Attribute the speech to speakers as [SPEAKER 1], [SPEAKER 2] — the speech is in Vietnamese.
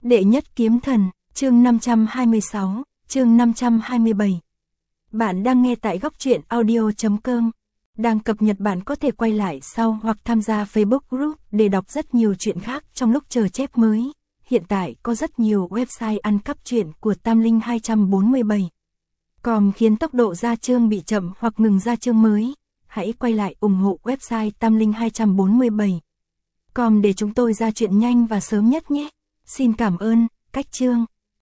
[SPEAKER 1] Đệ nhất kiếm thần, chương 526, chương 527. Bạn đang nghe tại góc truyện audio.com. Đang cập nhật bạn có thể quay lại sau hoặc tham gia Facebook Group để đọc rất nhiều chuyện khác trong lúc chờ chép mới. Hiện tại có rất nhiều website ăn cắp truyện của Tam Linh 247. Còn khiến tốc độ ra chương bị chậm hoặc ngừng ra chương mới. Hãy quay lại ủng hộ website Tam Linh 247. Còn để chúng tôi ra chuyện nhanh và sớm nhất nhé. Xin cảm ơn, cách chương.